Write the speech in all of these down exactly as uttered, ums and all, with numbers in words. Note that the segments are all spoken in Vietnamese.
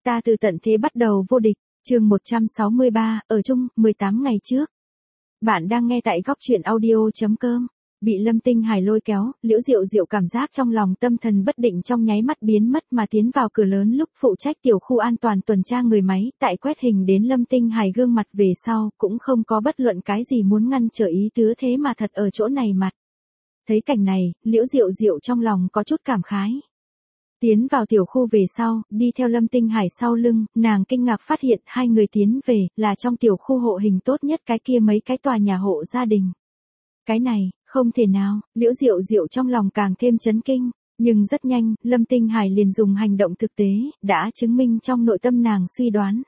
Ta từ tận thế bắt đầu vô địch, chương một trăm sáu mươi ba, ở chung, mười tám ngày trước. Bạn đang nghe tại góc truyện audio.com. Bị Lâm Tinh Hải lôi kéo, Liễu Diệu Diệu cảm giác trong lòng tâm thần bất định trong nháy mắt biến mất mà tiến vào cửa lớn lúc phụ trách tiểu khu an toàn tuần tra người máy, tại quét hình đến Lâm Tinh Hải gương mặt về sau, cũng không có bất luận cái gì muốn ngăn trở ý tứ thế mà thật ở chỗ này mặt. Thấy cảnh này, Liễu Diệu Diệu trong lòng có chút cảm khái. Tiến vào tiểu khu về sau, đi theo Lâm Tinh Hải sau lưng, nàng kinh ngạc phát hiện hai người tiến về, là trong tiểu khu hộ hình tốt nhất cái kia mấy cái tòa nhà hộ gia đình. Cái này, không thể nào, Liễu Diệu Diệu trong lòng càng thêm chấn kinh, nhưng rất nhanh, Lâm Tinh Hải liền dùng hành động thực tế, đã chứng minh trong nội tâm nàng suy đoán.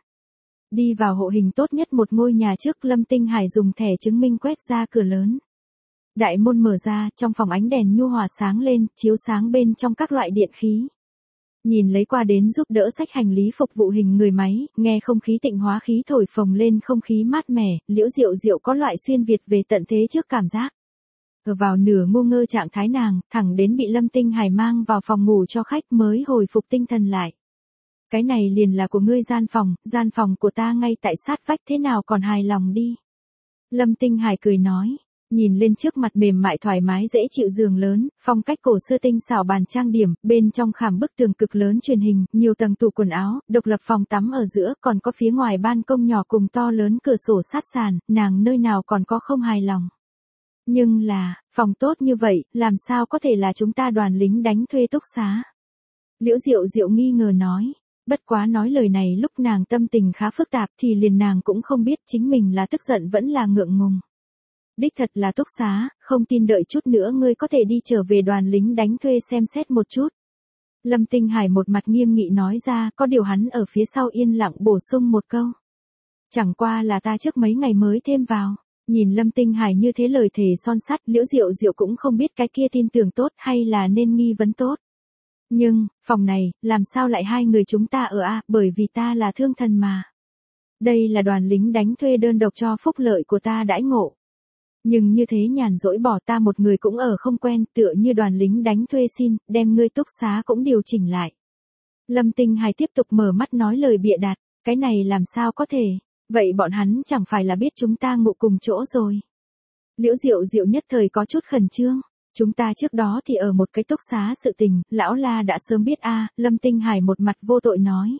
Đi vào hộ hình tốt nhất một ngôi nhà trước, Lâm Tinh Hải dùng thẻ chứng minh quét ra cửa lớn. Đại môn mở ra, trong phòng ánh đèn nhu hòa sáng lên, chiếu sáng bên trong các loại điện khí. Nhìn lấy qua đến giúp đỡ xách hành lý phục vụ hình người máy, nghe không khí tịnh hóa khí thổi phồng lên không khí mát mẻ, Liễu Diệu Diệu có loại xuyên Việt về tận thế trước cảm giác. Ở vào nửa ngu ngơ trạng thái nàng, thẳng đến bị Lâm Tinh Hải mang vào phòng ngủ cho khách mới hồi phục tinh thần lại. Cái này liền là của ngươi gian phòng, gian phòng của ta ngay tại sát vách, thế nào còn hài lòng đi. Lâm Tinh Hải cười nói. Nhìn lên trước mặt mềm mại thoải mái dễ chịu giường lớn, phong cách cổ xưa tinh xảo bàn trang điểm, bên trong khảm bức tường cực lớn truyền hình, nhiều tầng tủ quần áo, độc lập phòng tắm ở giữa, còn có phía ngoài ban công nhỏ cùng to lớn cửa sổ sát sàn, nàng nơi nào còn có không hài lòng. Nhưng là, phòng tốt như vậy, làm sao có thể là chúng ta đoàn lính đánh thuê túc xá? Liễu Diệu Diệu nghi ngờ nói. Bất quá nói lời này lúc nàng tâm tình khá phức tạp thì liền nàng cũng không biết chính mình là tức giận vẫn là ngượng ngùng. Đích thật là túc xá, không tin đợi chút nữa ngươi có thể đi trở về đoàn lính đánh thuê xem xét một chút. Lâm Tinh Hải một mặt nghiêm nghị nói ra, có điều hắn ở phía sau yên lặng bổ sung một câu. Chẳng qua là ta trước mấy ngày mới thêm vào. Nhìn Lâm Tinh Hải như thế lời thề son sắt, Liễu Diệu Diệu cũng không biết cái kia tin tưởng tốt hay là nên nghi vấn tốt. Nhưng, phòng này, làm sao lại hai người chúng ta ở a, bởi vì ta là thương thần mà. Đây là đoàn lính đánh thuê đơn độc cho phúc lợi của ta đãi ngộ. Nhưng như thế nhàn rỗi bỏ ta một người cũng ở không quen, tựa như đoàn lính đánh thuê xin, đem ngươi túc xá cũng điều chỉnh lại. Lâm Tinh Hải tiếp tục mở mắt nói lời bịa đặt, cái này làm sao có thể, vậy bọn hắn chẳng phải là biết chúng ta ngủ cùng chỗ rồi. Liễu Diệu Diệu nhất thời có chút khẩn trương, chúng ta trước đó thì ở một cái túc xá sự tình, lão La đã sớm biết a. Lâm Tinh Hải một mặt vô tội nói.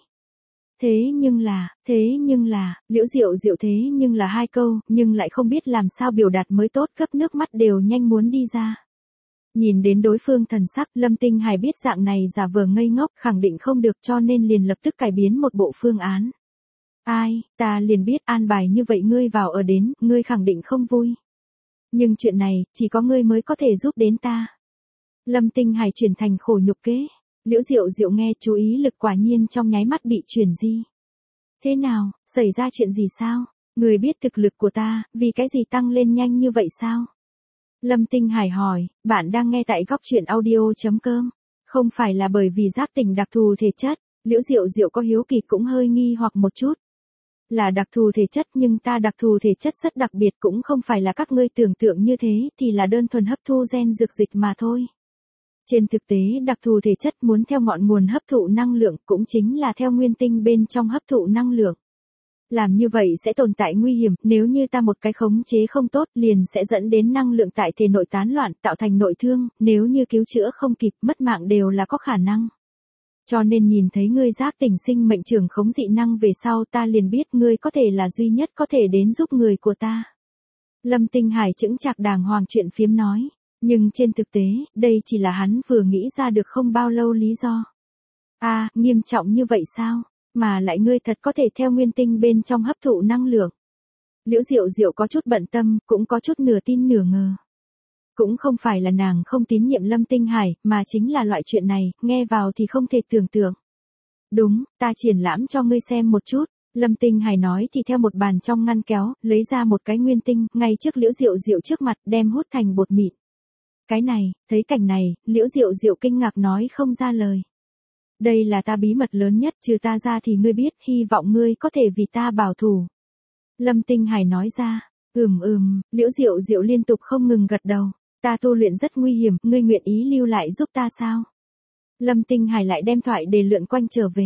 Thế nhưng là, thế nhưng là, Liễu Diệu Diệu thế nhưng là hai câu, nhưng lại không biết làm sao biểu đạt mới tốt, cấp nước mắt đều nhanh muốn đi ra. Nhìn đến đối phương thần sắc, Lâm Tinh Hải biết dạng này giả vờ ngây ngốc, khẳng định không được cho nên liền lập tức cải biến một bộ phương án. Ai, ta liền biết an bài như vậy ngươi vào ở đến, ngươi khẳng định không vui. Nhưng chuyện này, chỉ có ngươi mới có thể giúp đến ta. Lâm Tinh Hải chuyển thành khổ nhục kế. Liễu Diệu Diệu nghe chú ý lực quả nhiên trong nháy mắt bị chuyển di. Thế nào, xảy ra chuyện gì sao? Người biết thực lực của ta, vì cái gì tăng lên nhanh như vậy sao? Lâm Tinh Hải hỏi, bạn đang nghe tại góc truyện audio.com. Không phải là bởi vì giáp tình đặc thù thể chất, Liễu Diệu Diệu có hiếu kỳ cũng hơi nghi hoặc một chút. Là đặc thù thể chất nhưng ta đặc thù thể chất rất đặc biệt cũng không phải là các ngươi tưởng tượng như thế thì là đơn thuần hấp thu gen dược dịch mà thôi. Trên thực tế đặc thù thể chất muốn theo ngọn nguồn hấp thụ năng lượng cũng chính là theo nguyên tinh bên trong hấp thụ năng lượng. Làm như vậy sẽ tồn tại nguy hiểm, nếu như ta một cái khống chế không tốt liền sẽ dẫn đến năng lượng tại thể nội tán loạn tạo thành nội thương, nếu như cứu chữa không kịp mất mạng đều là có khả năng. Cho nên nhìn thấy ngươi giác tỉnh sinh mệnh trưởng khống dị năng về sau ta liền biết ngươi có thể là duy nhất có thể đến giúp người của ta. Lâm Tinh Hải chững chạc đàng hoàng chuyện phiếm nói. Nhưng trên thực tế, đây chỉ là hắn vừa nghĩ ra được không bao lâu lý do. À, nghiêm trọng như vậy sao? Mà lại ngươi thật có thể theo nguyên tinh bên trong hấp thụ năng lượng. Liễu Diệu Diệu có chút bận tâm, cũng có chút nửa tin nửa ngờ. Cũng không phải là nàng không tín nhiệm Lâm Tinh Hải, mà chính là loại chuyện này, nghe vào thì không thể tưởng tượng. Đúng, ta triển lãm cho ngươi xem một chút. Lâm Tinh Hải nói thì theo một bàn trong ngăn kéo, lấy ra một cái nguyên tinh, ngay trước Liễu Diệu Diệu trước mặt, đem hút thành bột mịn. Cái này, thấy cảnh này, Liễu Diệu Diệu kinh ngạc nói không ra lời. Đây là ta bí mật lớn nhất, trừ ta ra thì ngươi biết, hy vọng ngươi có thể vì ta bảo thủ. Lâm Tinh Hải nói ra, ừm ừm, Liễu Diệu Diệu liên tục không ngừng gật đầu. Ta tu luyện rất nguy hiểm, ngươi nguyện ý lưu lại giúp ta sao? Lâm Tinh Hải lại đem thoại đề lượn quanh trở về.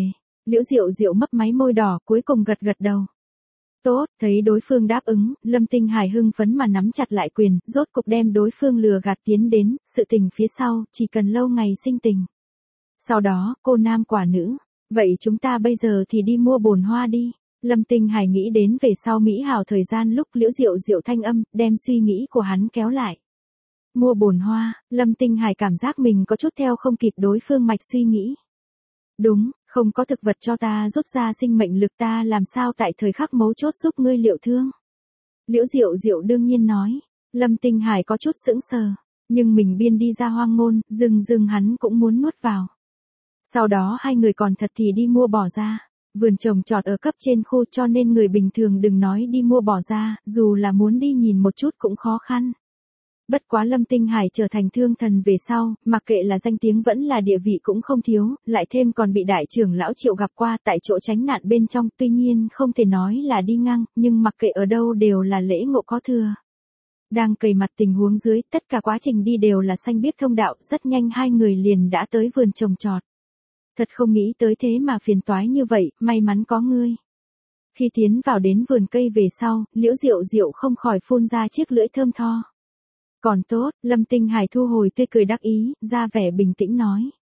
Liễu Diệu Diệu mấp máy môi đỏ, cuối cùng gật gật đầu. Tốt, thấy đối phương đáp ứng, Lâm Tinh Hải hưng phấn mà nắm chặt lại quyền, rốt cục đem đối phương lừa gạt tiến đến, sự tình phía sau, chỉ cần lâu ngày sinh tình. Sau đó, cô nam quả nữ, vậy chúng ta bây giờ thì đi mua bồn hoa đi. Lâm Tinh Hải nghĩ đến về sau mỹ hào thời gian lúc Liễu Diệu Diệu thanh âm, đem suy nghĩ của hắn kéo lại. Mua bồn hoa, Lâm Tinh Hải cảm giác mình có chút theo không kịp đối phương mạch suy nghĩ. Đúng, không có thực vật cho ta rút ra sinh mệnh lực ta làm sao tại thời khắc mấu chốt giúp ngươi liệu thương. Liễu Diệu Diệu đương nhiên nói, Lâm Tinh Hải có chút sững sờ, nhưng mình biên đi ra hoang môn, rừng rừng hắn cũng muốn nuốt vào. Sau đó hai người còn thật thì đi mua bỏ ra, vườn trồng trọt ở cấp trên khu cho nên người bình thường đừng nói đi mua bỏ ra, dù là muốn đi nhìn một chút cũng khó khăn. Bất quá Lâm Tinh Hải trở thành thương thần về sau, mặc kệ là danh tiếng vẫn là địa vị cũng không thiếu, lại thêm còn bị đại trưởng lão Triệu gặp qua tại chỗ tránh nạn bên trong, tuy nhiên không thể nói là đi ngang, nhưng mặc kệ ở đâu đều là lễ ngộ có thừa. Đang cầy mặt tình huống dưới, tất cả quá trình đi đều là xanh biếc thông đạo, rất nhanh hai người liền đã tới vườn trồng trọt. Thật không nghĩ tới thế mà phiền toái như vậy, may mắn có ngươi. Khi tiến vào đến vườn cây về sau, Liễu Diệu Diệu không khỏi phun ra chiếc lưỡi thơm tho. Còn tốt, Lâm Tinh Hải thu hồi tươi cười đắc ý, ra vẻ bình tĩnh nói.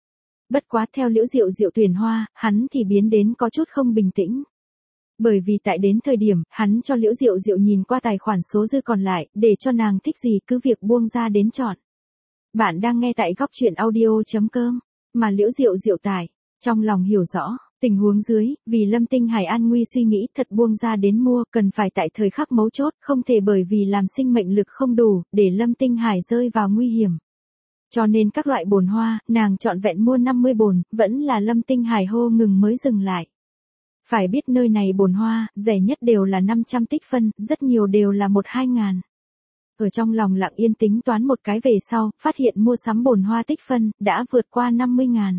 Bất quá theo Liễu Diệu Diệu tuyển hoa, hắn thì biến đến có chút không bình tĩnh. Bởi vì tại đến thời điểm, hắn cho Liễu Diệu Diệu nhìn qua tài khoản số dư còn lại, để cho nàng thích gì cứ việc buông ra đến chọn. Bạn đang nghe tại góc truyện audio chấm com, mà Liễu Diệu Diệu tải, trong lòng hiểu rõ. Tình huống dưới, vì Lâm Tinh Hải an nguy suy nghĩ thật buông ra đến mua, cần phải tại thời khắc mấu chốt, không thể bởi vì làm sinh mệnh lực không đủ, để Lâm Tinh Hải rơi vào nguy hiểm. Cho nên các loại bồn hoa, nàng chọn vẹn mua năm mươi bồn, vẫn là Lâm Tinh Hải hô ngừng mới dừng lại. Phải biết nơi này bồn hoa, rẻ nhất đều là năm trăm tích phân, rất nhiều đều là một hai ngàn. Ở trong lòng lặng yên tính toán một cái về sau, phát hiện mua sắm bồn hoa tích phân, đã vượt qua năm mươi ngàn.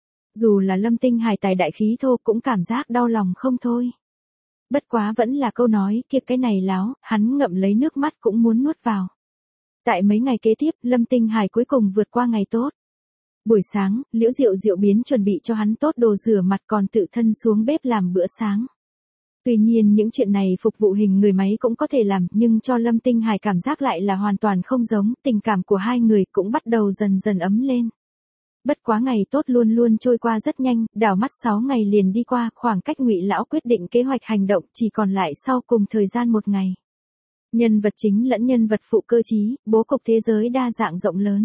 Dù là Lâm Tinh Hải tài đại khí thô cũng cảm giác đau lòng không thôi. Bất quá vẫn là câu nói kia cái này láo, hắn ngậm lấy nước mắt cũng muốn nuốt vào. Tại mấy ngày kế tiếp, Lâm Tinh Hải cuối cùng vượt qua ngày tốt. Buổi sáng, Liễu Diệu Diệu biến chuẩn bị cho hắn tốt đồ rửa mặt còn tự thân xuống bếp làm bữa sáng. Tuy nhiên những chuyện này phục vụ hình người máy cũng có thể làm, nhưng cho Lâm Tinh Hải cảm giác lại là hoàn toàn không giống, tình cảm của hai người cũng bắt đầu dần dần ấm lên. Bất quá ngày tốt luôn luôn trôi qua rất nhanh, đảo mắt sáu ngày liền đi qua, khoảng cách Ngụy lão quyết định kế hoạch hành động chỉ còn lại sau cùng thời gian một ngày. Nhân vật chính lẫn nhân vật phụ cơ trí, bố cục thế giới đa dạng rộng lớn.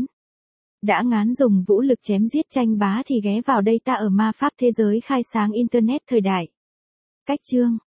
Đã ngán dùng vũ lực chém giết tranh bá thì ghé vào đây ta ở ma pháp thế giới khai sáng internet thời đại. Cách chương